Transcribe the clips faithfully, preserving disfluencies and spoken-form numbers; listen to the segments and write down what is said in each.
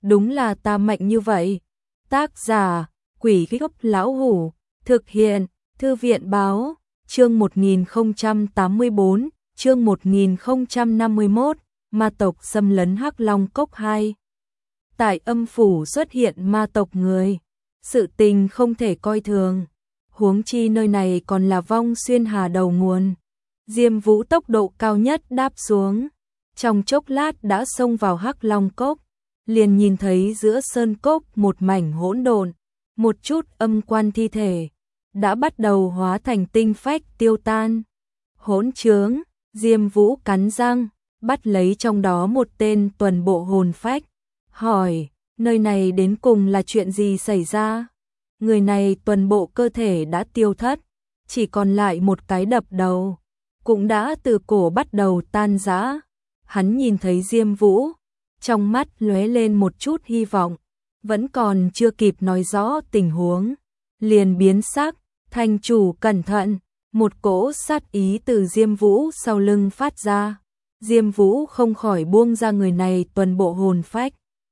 đúng là ta mạnh như vậy. Tác giả, Quỷ Gốc Lão Hủ, thực hiện, Thư viện Báo, chương một nghìn không trăm tám mươi tư, chương một nghìn không trăm năm mươi mốt, ma tộc xâm lấn Hắc Long Cốc hai. Tại âm phủ xuất hiện ma tộc người, sự tình không thể coi thường, huống chi nơi này còn là Vong Xuyên Hà đầu nguồn. Diêm Vũ tốc độ cao nhất đáp xuống, trong chốc lát đã xông vào Hắc Long Cốc, liền nhìn thấy giữa sơn cốc một mảnh hỗn độn, một chút âm quan thi thể đã bắt đầu hóa thành tinh phách tiêu tan. Hỗn trướng, Diêm Vũ cắn răng, bắt lấy trong đó một tên tuần bộ hồn phách, hỏi, nơi này đến cùng là chuyện gì xảy ra? Người này tuần bộ cơ thể đã tiêu thất, chỉ còn lại một cái đập đầu, cũng đã từ cổ bắt đầu tan rã. Hắn nhìn thấy Diêm Vũ, trong mắt lóe lên một chút hy vọng, vẫn còn chưa kịp nói rõ tình huống, liền biến sắc, thành chủ cẩn thận, một cỗ sát ý từ Diêm Vũ sau lưng phát ra. Diêm Vũ không khỏi buông ra người này tuần bộ hồn phách,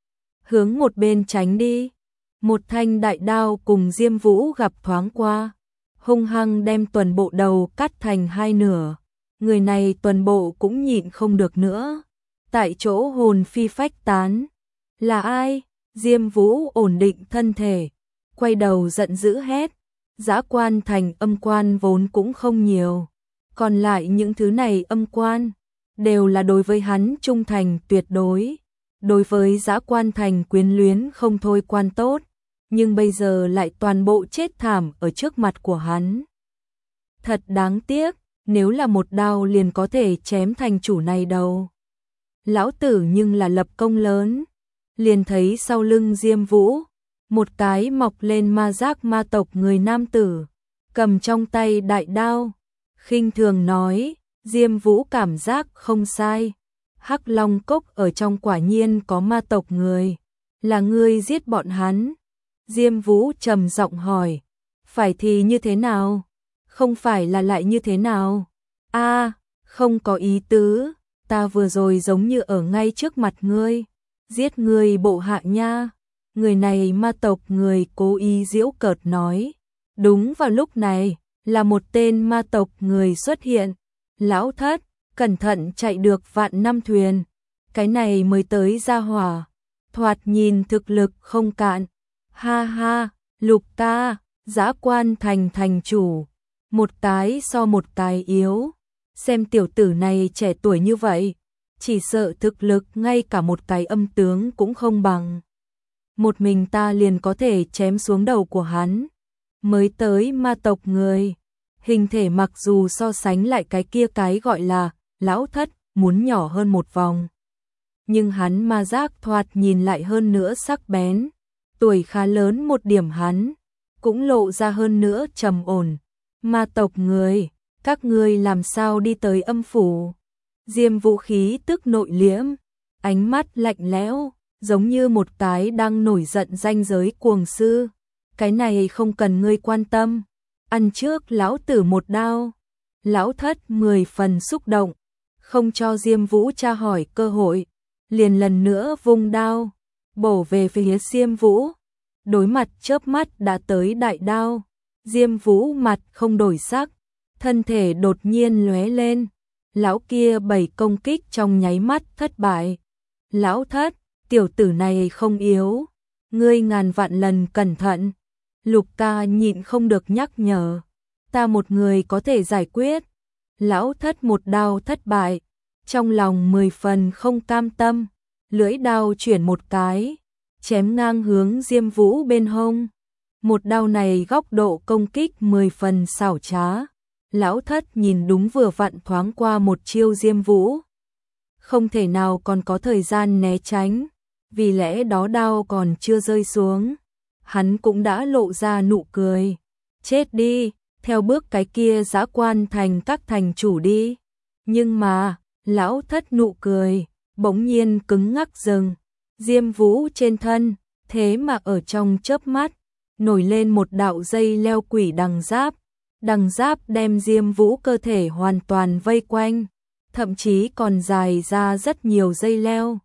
hướng một bên tránh đi. Một thanh đại đao cùng Diêm Vũ gặp thoáng qua, hung hăng đem tuần bộ đầu cắt thành hai nửa. Người này tuần bộ cũng nhịn không được nữa, tại chỗ hồn phi phách tán. Là ai? Diêm Vũ ổn định thân thể, quay đầu giận dữ hét. Dã quan thành âm quan vốn cũng không nhiều, còn lại những thứ này âm quan đều là đối với hắn trung thành tuyệt đối, đối với Dã quan thành quyến luyến không thôi quan tốt, nhưng bây giờ lại toàn bộ chết thảm ở trước mặt của hắn. Thật đáng tiếc, nếu là một đao liền có thể chém thành chủ này đầu. Lão tử nhưng là lập công lớn. Liền thấy sau lưng Diêm Vũ, một cái mọc lên ma giác ma tộc người nam tử, cầm trong tay đại đao, khinh thường nói, Diêm Vũ cảm giác không sai. Hắc Long Cốc ở trong quả nhiên có ma tộc người, là ngươi giết bọn hắn. Diêm Vũ trầm giọng hỏi, phải thì như thế nào? Không phải là lại như thế nào? A, không có ý tứ, ta vừa rồi giống như ở ngay trước mặt ngươi, giết ngươi bộ hạ nha. Người này ma tộc người cố ý giễu cợt nói. Đúng vào lúc này, là một tên ma tộc người xuất hiện. Lão thất, cẩn thận chạy được vạn năm thuyền. Cái này mới tới ra hỏa, thoạt nhìn thực lực không cạn. Ha ha, Lục ta, Dã quan thành thành chủ, một cái so một cái yếu. Xem tiểu tử này trẻ tuổi như vậy, chỉ sợ thực lực ngay cả một cái âm tướng cũng không bằng. Một mình ta liền có thể chém xuống đầu của hắn. Mới tới ma tộc người, hình thể mặc dù so sánh lại cái kia cái gọi là lão thất muốn nhỏ hơn một vòng, nhưng hắn ma giác thoạt nhìn lại hơn nữa sắc bén. Tuổi khá lớn một điểm hắn cũng lộ ra hơn nữa trầm ổn. Ma tộc người, các ngươi làm sao đi tới âm phủ? Diêm Vũ khí tức nội liễm, ánh mắt lạnh lẽo, giống như một cái đang nổi giận danh giới cuồng sư. Cái này không cần ngươi quan tâm, ăn trước lão tử một đao. Lão thất mười phần xúc động, không cho Diêm Vũ tra hỏi cơ hội, liền lần nữa vung đao, bổ về phía Diêm Vũ. Đối mặt chớp mắt đã tới đại đao, Diêm Vũ mặt không đổi sắc, thân thể đột nhiên lóe lên. Lão kia bảy công kích trong nháy mắt thất bại. Lão thất, tiểu tử này không yếu, ngươi ngàn vạn lần cẩn thận. Lục ca nhịn không được nhắc nhở, ta một người có thể giải quyết. Lão thất một đao thất bại, trong lòng mười phần không cam tâm, lưỡi đao chuyển một cái, chém ngang hướng Diêm Vũ bên hông. Một đao này góc độ công kích mười phần xảo trá. Lão thất nhìn đúng vừa vặn thoáng qua một chiêu Diêm Vũ, không thể nào còn có thời gian né tránh, vì lẽ đó đao còn chưa rơi xuống, hắn cũng đã lộ ra nụ cười. Chết đi, theo bước cái kia Dã quan thành các thành chủ đi. Nhưng mà, lão thất nụ cười bỗng nhiên cứng ngắc dừng. Diêm Vũ trên thân, thế mà ở trong chớp mắt nổi lên một đạo dây leo quỷ đằng giáp. Đằng giáp đem Diêm Vũ cơ thể hoàn toàn vây quanh, thậm chí còn dài ra rất nhiều dây leo.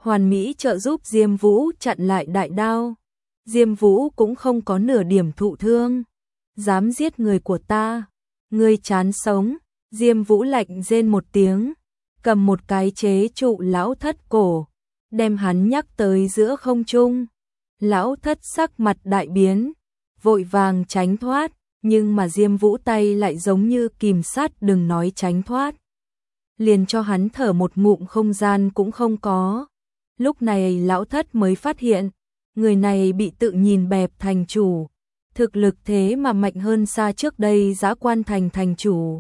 hoàn mỹ trợ giúp Diêm Vũ chặn lại đại đao. Diêm Vũ cũng không có nửa điểm thụ thương. Dám giết người của ta, ngươi chán sống. Diêm Vũ lạnh rên một tiếng, cầm một cái chế trụ lão thất cổ, đem hắn nhắc tới giữa không trung. Lão thất sắc mặt đại biến, vội vàng tránh thoát, nhưng mà Diêm Vũ tay lại giống như kìm sát, đừng nói tránh thoát, liền cho hắn thở một ngụm không gian cũng không có. Lúc này lão thất mới phát hiện, người này bị tự nhìn bẹp thành chủ, thực lực thế mà mạnh hơn xa trước đây Dã Quan Thành thành chủ.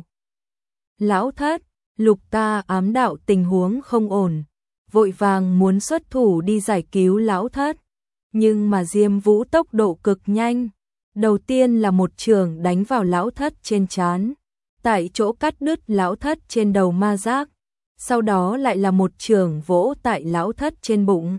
Lão thất, Lục Ta ám đạo tình huống không ổn, vội vàng muốn xuất thủ đi giải cứu lão thất, nhưng mà Diêm Vũ tốc độ cực nhanh, đầu tiên là một chưởng đánh vào lão thất trên trán, tại chỗ cắt đứt lão thất trên đầu ma giác, sau đó lại là một chưởng vỗ tại lão thất trên bụng.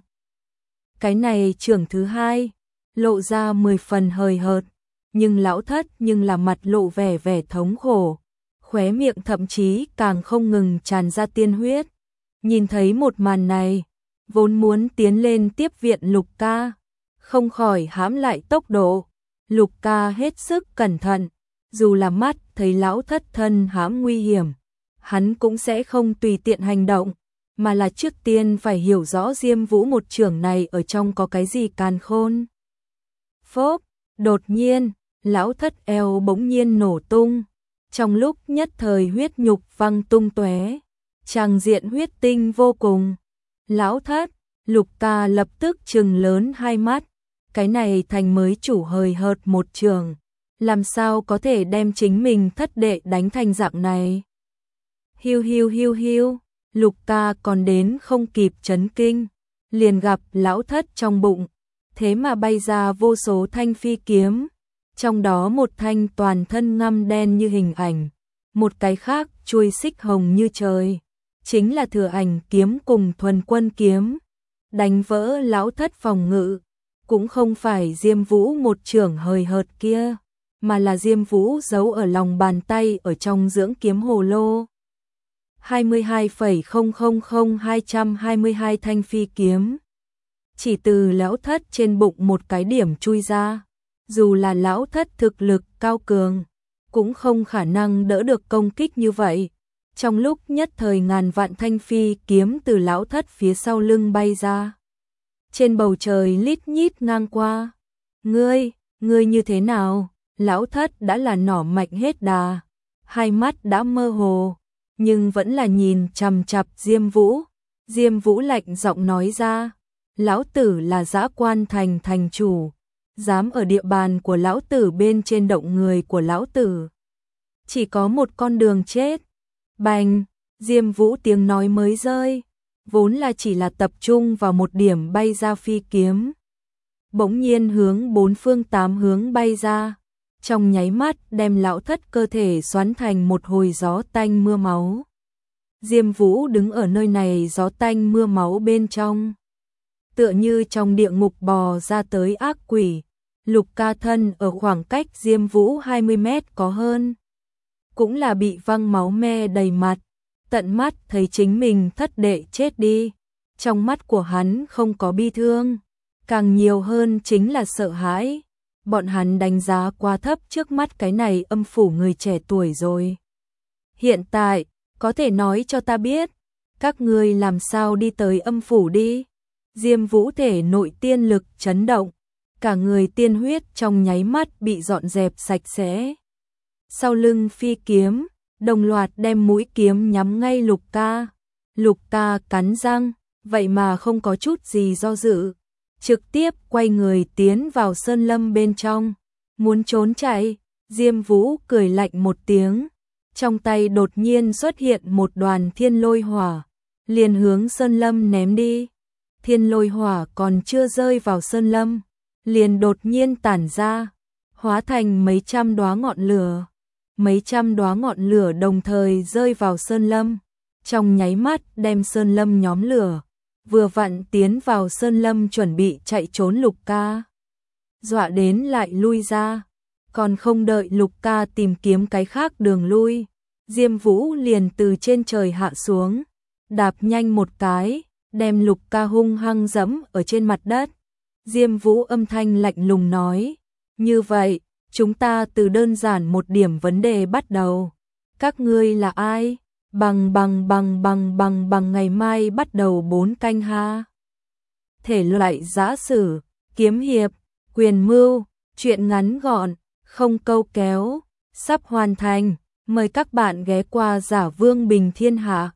Cái này chưởng thứ hai, lộ ra mười phần hời hợt, nhưng lão thất nhưng là mặt lộ vẻ vẻ thống khổ, khóe miệng thậm chí càng không ngừng tràn ra tiên huyết. Nhìn thấy một màn này, vốn muốn tiến lên tiếp viện Lục Ca, không khỏi hãm lại tốc độ. Lục Ca hết sức cẩn thận, dù là mắt thấy lão thất thân hãm nguy hiểm, hắn cũng sẽ không tùy tiện hành động, mà là trước tiên phải hiểu rõ Diêm Vũ một chưởng này ở trong có cái gì càn khôn. Phốp, đột nhiên, lão thất eo bỗng nhiên nổ tung, trong lúc nhất thời huyết nhục văng tung tóe, tràng diện huyết tinh vô cùng. Lão thất, Lục Ca lập tức trừng lớn hai mắt, cái này thành mới chủ hời hợt một trường, làm sao có thể đem chính mình thất đệ đánh thành dạng này. Hiu hiu hiu hiu, Lục Ca còn đến không kịp chấn kinh, liền gặp lão thất trong bụng, thế mà bay ra vô số thanh phi kiếm, trong đó một thanh toàn thân ngăm đen như hình ảnh, một cái khác chuôi xích hồng như trời, chính là Thừa Ảnh kiếm cùng Thuần Quân kiếm, đánh vỡ lão thất phòng ngự, cũng không phải Diêm Vũ một chưởng hời hợt kia, mà là Diêm Vũ giấu ở lòng bàn tay ở trong dưỡng kiếm hồ lô. hai mươi hai phẩy không không không hai hai hai thanh phi kiếm, chỉ từ lão thất trên bụng một cái điểm chui ra, dù là lão thất thực lực cao cường, cũng không khả năng đỡ được công kích như vậy. Trong lúc nhất thời ngàn vạn thanh phi kiếm từ lão thất phía sau lưng bay ra, trên bầu trời lít nhít ngang qua. Ngươi, ngươi như thế nào? Lão thất đã là nỏ mạnh hết đà, hai mắt đã mơ hồ, nhưng vẫn là nhìn chằm chằm Diêm Vũ. Diêm Vũ lạnh giọng nói ra, lão tử là Dã Quan Thành thành chủ, dám ở địa bàn của lão tử bên trên động người của lão tử, chỉ có một con đường chết. Bành, Diêm Vũ tiếng nói mới rơi, vốn là chỉ là tập trung vào một điểm bay ra phi kiếm, bỗng nhiên hướng bốn phương tám hướng bay ra, trong nháy mắt đem lão thất cơ thể xoắn thành một hồi gió tanh mưa máu. Diêm Vũ đứng ở nơi này gió tanh mưa máu bên trong, tựa như trong địa ngục bò ra tới ác quỷ. Lục Ca thân ở khoảng cách Diêm Vũ hai mươi mét có hơn, cũng là bị văng máu me đầy mặt, tận mắt thấy chính mình thất đệ chết đi. Trong mắt của hắn không có bi thương, càng nhiều hơn chính là sợ hãi. Bọn hắn đánh giá quá thấp trước mắt cái này âm phủ người trẻ tuổi rồi. Hiện tại, có thể nói cho ta biết, các ngươi làm sao đi tới âm phủ đi? Diêm Vũ thể nội tiên lực chấn động, cả người tiên huyết trong nháy mắt bị dọn dẹp sạch sẽ. Sau lưng phi kiếm, đồng loạt đem mũi kiếm nhắm ngay Lục Ca. Lục Ca cắn răng, vậy mà không có chút gì do dự, trực tiếp quay người tiến vào sơn lâm bên trong, muốn trốn chạy. Diêm Vũ cười lạnh một tiếng, trong tay đột nhiên xuất hiện một đoàn thiên lôi hỏa, liền hướng sơn lâm ném đi. Thiên lôi hỏa còn chưa rơi vào sơn lâm, liền đột nhiên tản ra, hóa thành mấy trăm đóa ngọn lửa. Mấy trăm đóa ngọn lửa đồng thời rơi vào sơn lâm, trong nháy mắt đem sơn lâm nhóm lửa. Vừa vặn tiến vào sơn lâm chuẩn bị chạy trốn Lục Ca, dọa đến lại lui ra, còn không đợi Lục Ca tìm kiếm cái khác đường lui, Diêm Vũ liền từ trên trời hạ xuống, đạp nhanh một cái, đem Lục Ca hung hăng dẫm ở trên mặt đất. Diêm Vũ âm thanh lạnh lùng nói, như vậy, chúng ta từ đơn giản một điểm vấn đề bắt đầu. Các ngươi là ai? Bằng bằng bằng bằng bằng bằng ngày mai bắt đầu bốn canh ha. Thể loại giã sử, kiếm hiệp, quyền mưu, truyện ngắn gọn, không câu kéo, sắp hoàn thành. Mời các bạn ghé qua Giả Vương Bình Thiên Hạ.